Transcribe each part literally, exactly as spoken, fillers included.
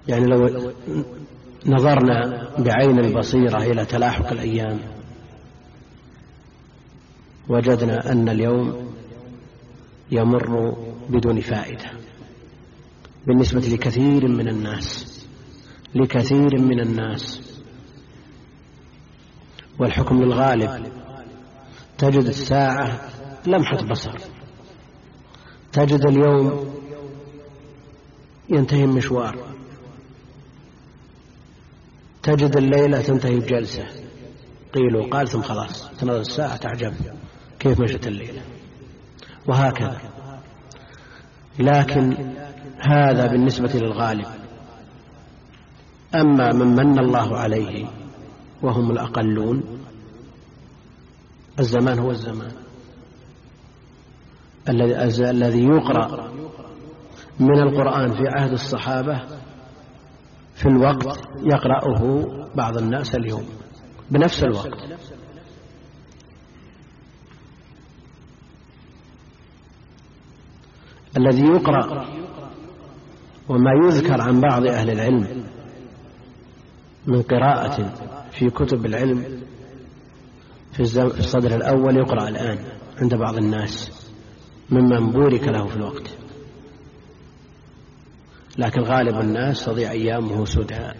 يعني لو نظرنا بعين البصيرة إلى تلاحق الأيام وجدنا أن اليوم يمر بدون فائدة بالنسبة لكثير من الناس لكثير من الناس والحكم للغالب. تجد الساعة لمحة بصر، تجد اليوم ينتهي مشوار، تجد الليلة تنتهي بجلسة قيل وقال ثم خلاص تنظر الساعة تعجب كيف مشت الليلة، وهكذا. لكن هذا بالنسبة للغالب. أما من من الله عليه وهم الأقلون الزمان هو الزمان الذي يقرأ من القرآن في عهد الصحابة في الوقت يقرأه بعض الناس اليوم بنفس الوقت. الذي يقرأ وما يذكر عن بعض أهل العلم من قراءة في كتب العلم في الصدر الأول يقرأ الآن عند بعض الناس ممن بورك له في الوقت، لكن غالب الناس تضيع أيامه سدى.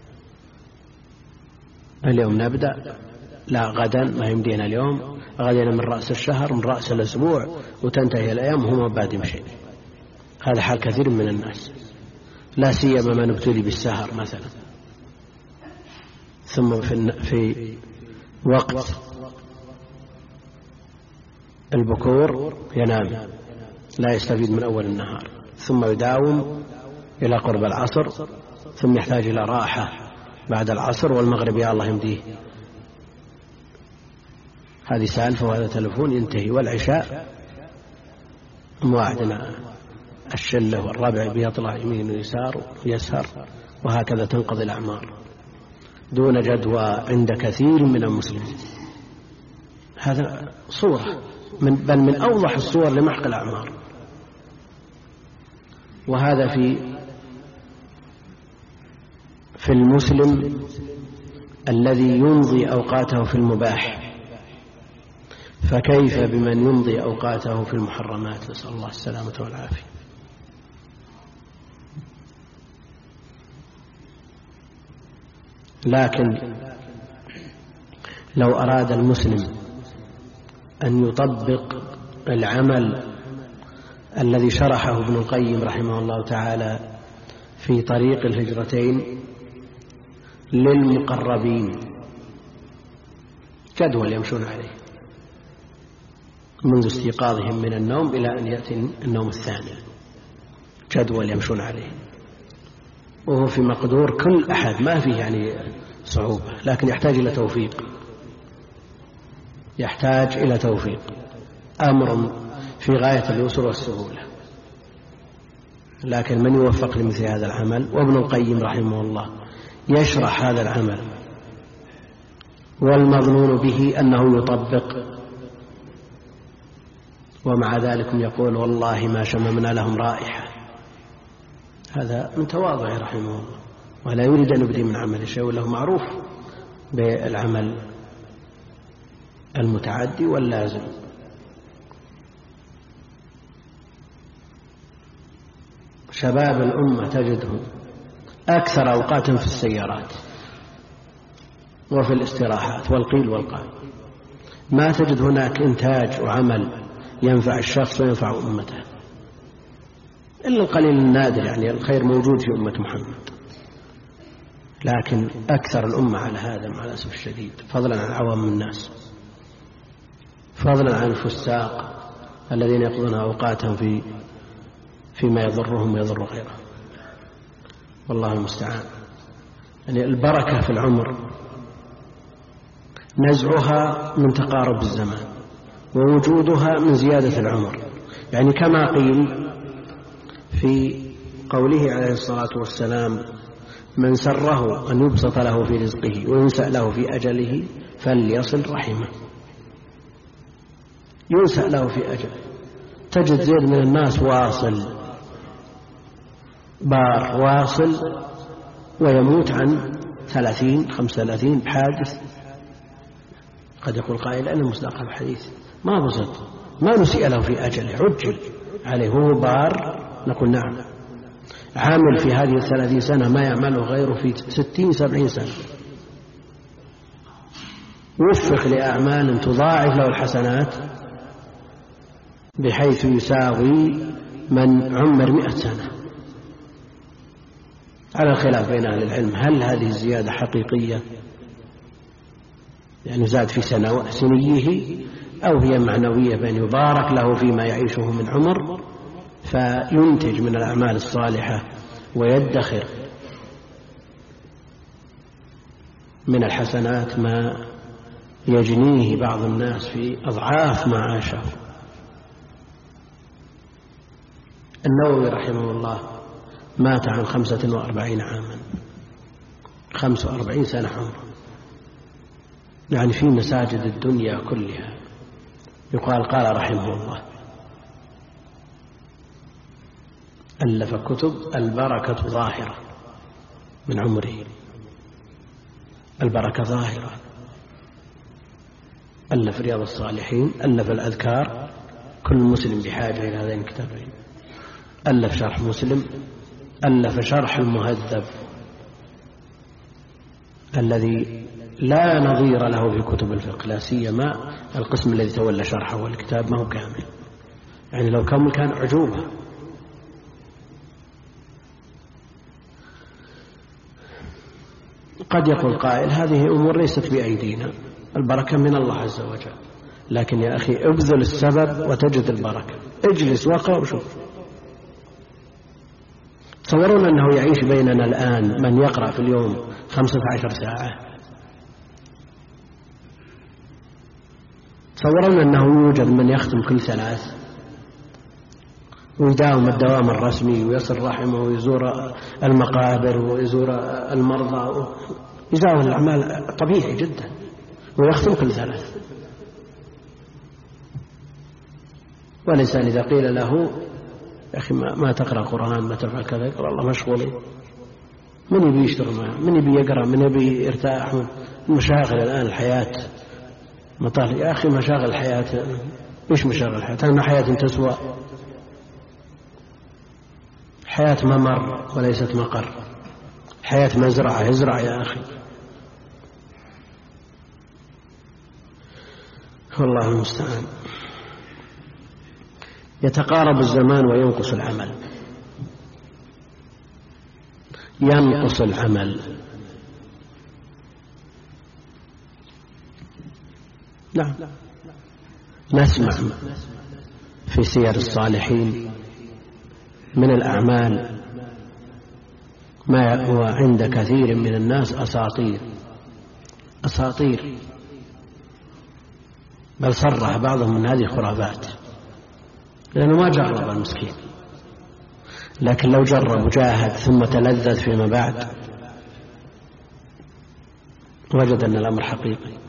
اليوم نبدأ، لا غدا ما يمدينا اليوم، غدا من رأس الشهر من رأس الأسبوع وتنتهي الأيام وهم بادئ بشيء. هذا حال كثير من الناس، لا سيما من ابتلي بالسهر مثلا، ثم في, في وقت البكور ينام لا يستفيد من أول النهار، ثم يداوم إلى قرب العصر، ثم يحتاج إلى راحة بعد العصر والمغرب يا الله يمديه. هذه سالفة وهذا تلفون ينتهي، والعشاء مواعدنا الشلة والربع بيطلع يمين ويسار ويسهر، وهكذا تنقضي الأعمار دون جدوى عند كثير من المسلمين. هذا صورة من بل من أوضح الصور لمحق الأعمار. وهذا في في المسلم الذي يمضي أوقاته في المباح، فكيف بمن يمضي أوقاته في المحرمات؟ نسأل الله السلامة والعافية. لكن لو أراد المسلم أن يطبق العمل الذي شرحه ابن القيم رحمه الله تعالى في طريق الهجرتين للمقربين، جدول يمشون عليه منذ استيقاظهم من النوم إلى أن يأتي النوم الثاني، جدول يمشون عليه، وهو في مقدور كل أحد، ما فيه يعني صعوبة، لكن يحتاج إلى توفيق، يحتاج إلى توفيق، أمر في غاية اليسر والسهولة. لكن من يوفق لمثل هذا العمل؟ وابن القيم رحمه الله يشرح هذا العمل، والمظنون به أنه يطبق، ومع ذلك يقول والله ما شممنا لهم رائحة. هذا من تواضعه رحمه الله، ولا يريد أن يبدي من عمل شيء، وله معروف بالعمل المتعدي واللازم. شباب الأمة تجدهم أكثر أوقات في السيارات وفي الاستراحات والقيل والقال، ما تجد هناك إنتاج وعمل ينفع الشخص وينفع أمته إلا القليل النادر، يعني الخير موجود في أمة محمد، لكن أكثر الأمة على هذا مع الأسف الشديد، فضلا عن عوام الناس، فضلا عن الفساق الذين يقضون أوقاتهم في فيما يضرهم ويضر غيرهم. والله المستعان. يعني البركة في العمر نزعها من تقارب الزمان، ووجودها من زيادة العمر، يعني كما قيل في قوله عليه الصلاة والسلام من سره أن يبسط له في رزقه وينسأ له في أجله فليصل رحمه. ينسأ له في أجله، تجد زيد من الناس واصل بار واصل ويموت عن ثلاثين خمسة وثلاثين بحادث. قد يقول قائل أنا مصداق الحديث ما بسط، ما نسيء له في أجله، عجل عليه وهو بار، نقول نعم. عامل في هذه الثلاثين سنة ما يعمله غيره في ستين سبعين سنة، وفق لأعمال تضاعف له الحسنات بحيث يساوي من عمر مئة سنة. على الخلاف بين أهل العلم هل هذه الزيادة حقيقية يعني زاد في سنيه أو هي معنوية بأن يبارك له فيما يعيشه من عمر فينتج من الأعمال الصالحة ويدخر من الحسنات ما يجنيه بعض الناس في أضعاف ما عاشه. النووي رحمه الله مات عن خمسة وأربعين عاما، خمس وأربعين سنة عمره، يعني في مساجد الدنيا كلها يقال قال رحمه الله ألف كتب البركة ظاهرة من عمره، البركة ظاهرة. ألف رياض الصالحين، ألف الأذكار، كل مسلم بحاجة إلى هذين الكتابين، ألف شرح مسلم، ألف شرح المهذب الذي لا نظير له في كتب الفقه، لا سيما القسم الذي تولى شرحه والكتاب ما هو كامل، يعني لو كامل كان عجوبة. قد يقول قائل هذه أمور ليست بأيدينا، البركة من الله عز وجل، لكن يا أخي ابذل السبب وتجد البركة، اجلس واقرأ وشوف. تصورون أنه يعيش بيننا الآن من يقرأ في اليوم خمسة عشر ساعة، تصورون أنه يوجد من يختم كل ثلاث ويداوم الدوام الرسمي ويصل رحمه ويزور المقابر ويزور المرضى، يزاول الأعمال طبيعي جدا ويختم كل ثلاث. والإنسان إذا قيل له يا أخي ما تقرأ قرآن ما تفعل كذا، يقول الله مشغولين، من يبي يشتغل معه، من يبي يقرأ، من يبي يرتاح من مشاغل الآن الحياة مطال. يا أخي مشاغل الحياة إيش مشاغل الحياة؟ أن حياة تسوى، حياة ممر وليست مقر، حياة مزرعة، ازرع يا أخي. والله المستعان. يتقارب الزمان وينقص العمل، ينقص العمل. نعم، نسمع في سير الصالحين من الأعمال ما هو عند كثير من الناس أساطير أساطير بل صرح بعضهم من هذه خرافات، لأنه ما جرب المسكين، لكن لو جرب وجاهد ثم تلذذ فيما بعد وجد أن الأمر حقيقي.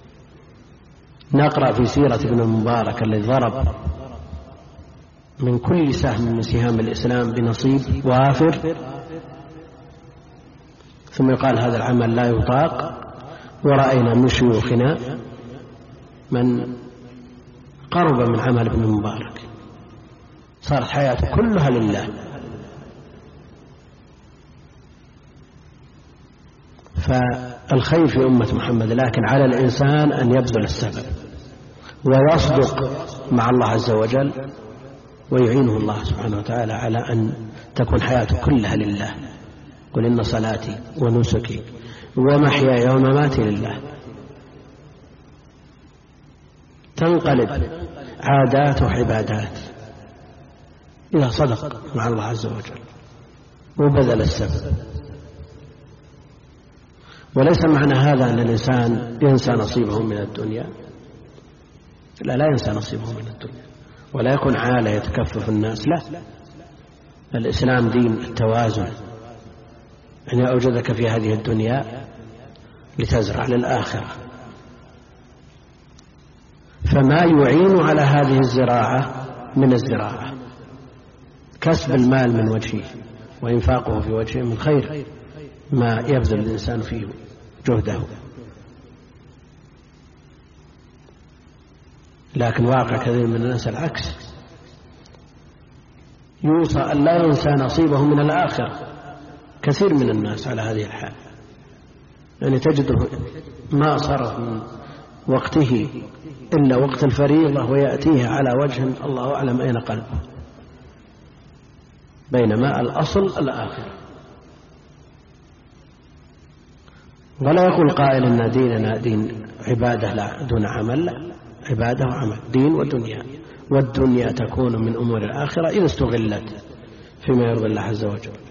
نقرأ في سيرة ابن المبارك الذي ضرب من كل سهم من سهام الإسلام بنصيب وافر، ثم يقال هذا العمل لا يطاق. ورأينا من شيوخنا من قرب من عمل ابن المبارك، صارت حياته كلها لله. فالخير في أمة محمد، لكن على الإنسان أن يبذل السبب ويصدق مع الله عز وجل، ويعينه الله سبحانه وتعالى على أن تكون حياته كلها لله. قل إن صلاتي ونسكي ومحياي ومماتي لله. تنقلب عادات وعبادات إذا صدق مع الله عز وجل وبذل السبب. وليس معنى هذا أن الإنسان ينسى نصيبه من الدنيا، لا لا ينسى نصيبه من الدنيا ولا يكون حاله يتكفف الناس، لا. الإسلام دين التوازن، أن أوجدك في هذه الدنيا لتزرع للآخرة، فما يعين على هذه الزراعة من الزراعة كسب المال من وجهه وإنفاقه في وجهه من خير، ما يبذل الإنسان فيه جهده. لكن واقع كثير من الناس العكس، يوصى أن لا ينسى نصيبه من الآخرة. كثير من الناس على هذه الحال، يعني تجده ما صرف من وقته إلا وقت الفريضة ويأتيه على وجه الله أعلم أين قلبه، بينما الأصل الآخرة. ولا يقول قائل إن ديننا دين عبادة لا دون عمل، لا، عبادة وعمل، دين ودنيا، والدنيا تكون من أمور الآخرة إذا استغلت فيما يرضي الله عز وجل.